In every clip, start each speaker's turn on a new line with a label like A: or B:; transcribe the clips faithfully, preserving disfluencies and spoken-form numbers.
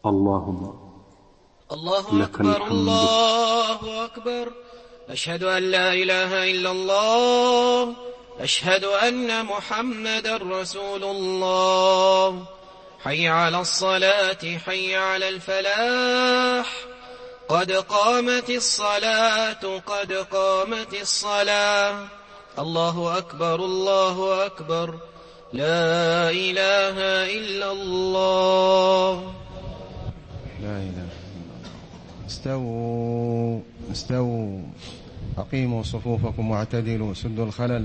A: اللهم
B: الله
A: لك
B: أكبر
A: الحمد.
B: الله أكبر. أشهد أن لا إله إلا الله. أشهد أن محمدا رسول الله. حي على الصلاة حي على الفلاح. قد قامت الصلاة قد قامت الصلاة. الله أكبر الله أكبر. لا إله إلا الله.
C: لا إله إلا الله. استووا استووا أقيموا صفوفكم واعتدلوا سدوا الخلل.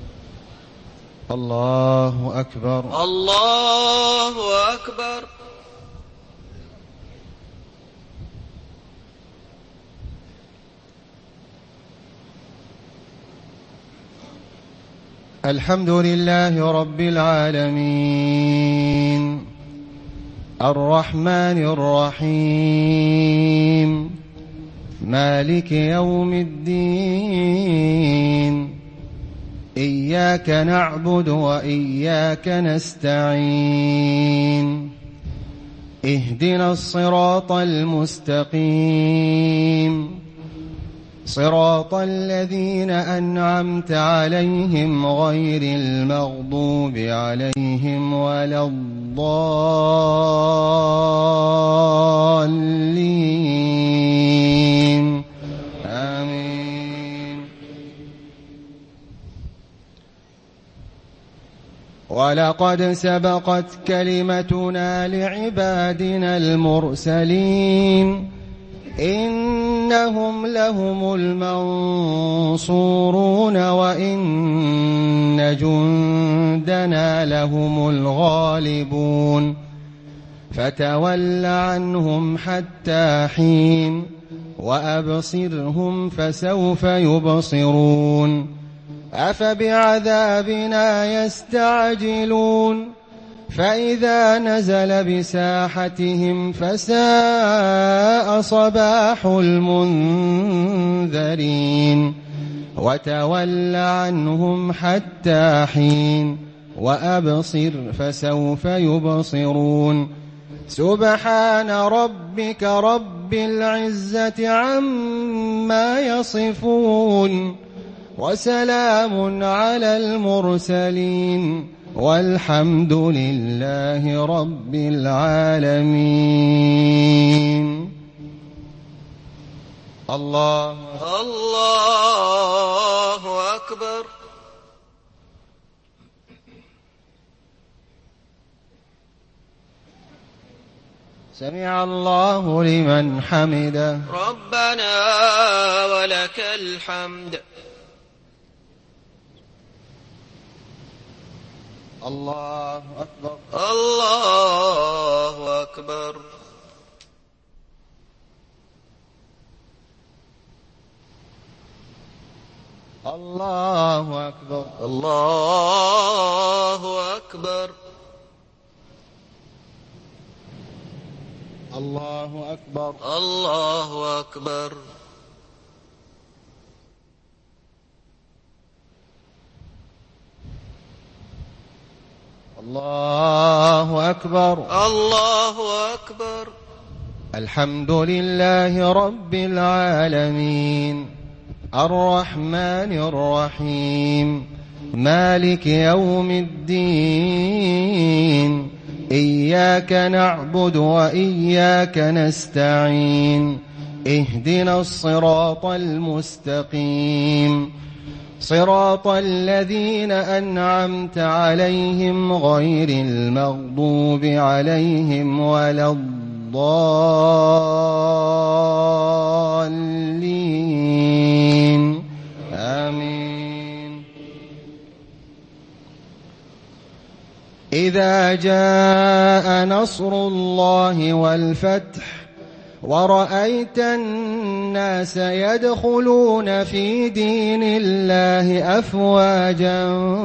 C: الله أكبر
B: الله أكبر.
C: الحمد لله رب العالمين الرحمن الرحيم مالك يوم الدين إياك نعبد وإياك نستعين اهدنا الصراط المستقيم صراط الذين أنعمت عليهم غير المغضوب عليهم ولا الضالين آمين. ولقد سبقت كلمتنا لعبادنا المرسلين إنهم لهم المنصورون وإن جندنا لهم الغالبون فتول عنهم حتى حين وأبصرهم فسوف يبصرون أفبعذابنا يستعجلون فإذا نزل بساحتهم فساء صباح المنذرين وتول عنهم حتى حين وأبصر فسوف يبصرون سبحان ربك رب العزة عما يصفون وسلام على المرسلين والحمد لله رب العالمين. الله
B: الله أكبر.
C: سمع الله لمن حمده.
B: ربنا ولك الحمد.
C: الله أكبر.
B: الله أكبر.
C: الله أكبر.
B: الله أكبر.
C: الله أكبر.
B: الله أكبر.
C: الله أكبر.
B: الله أكبر.
C: الحمد لله رب العالمين الرحمن الرحيم مالك يوم الدين إياك نعبد وإياك نستعين اهدنا الصراط المستقيم صراط الذين أنعمت عليهم غير المغضوب عليهم ولا الضالين آمين. إذا جاء نصر الله والفتح ورأيت الناس يدخلون في دين الله أفواجا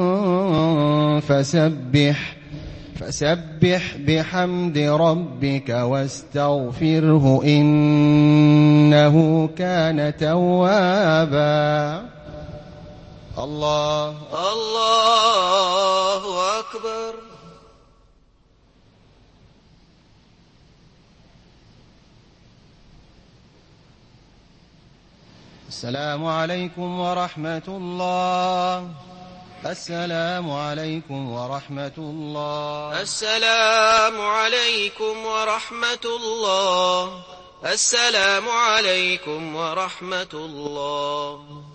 C: فسبح فسبح بحمد ربك واستغفره إنه كان توابا. الله
B: الله أكبر.
C: السلام عليكم ورحمة الله. السلام عليكم ورحمة الله.
B: السلام عليكم ورحمة الله. السلام عليكم ورحمة الله.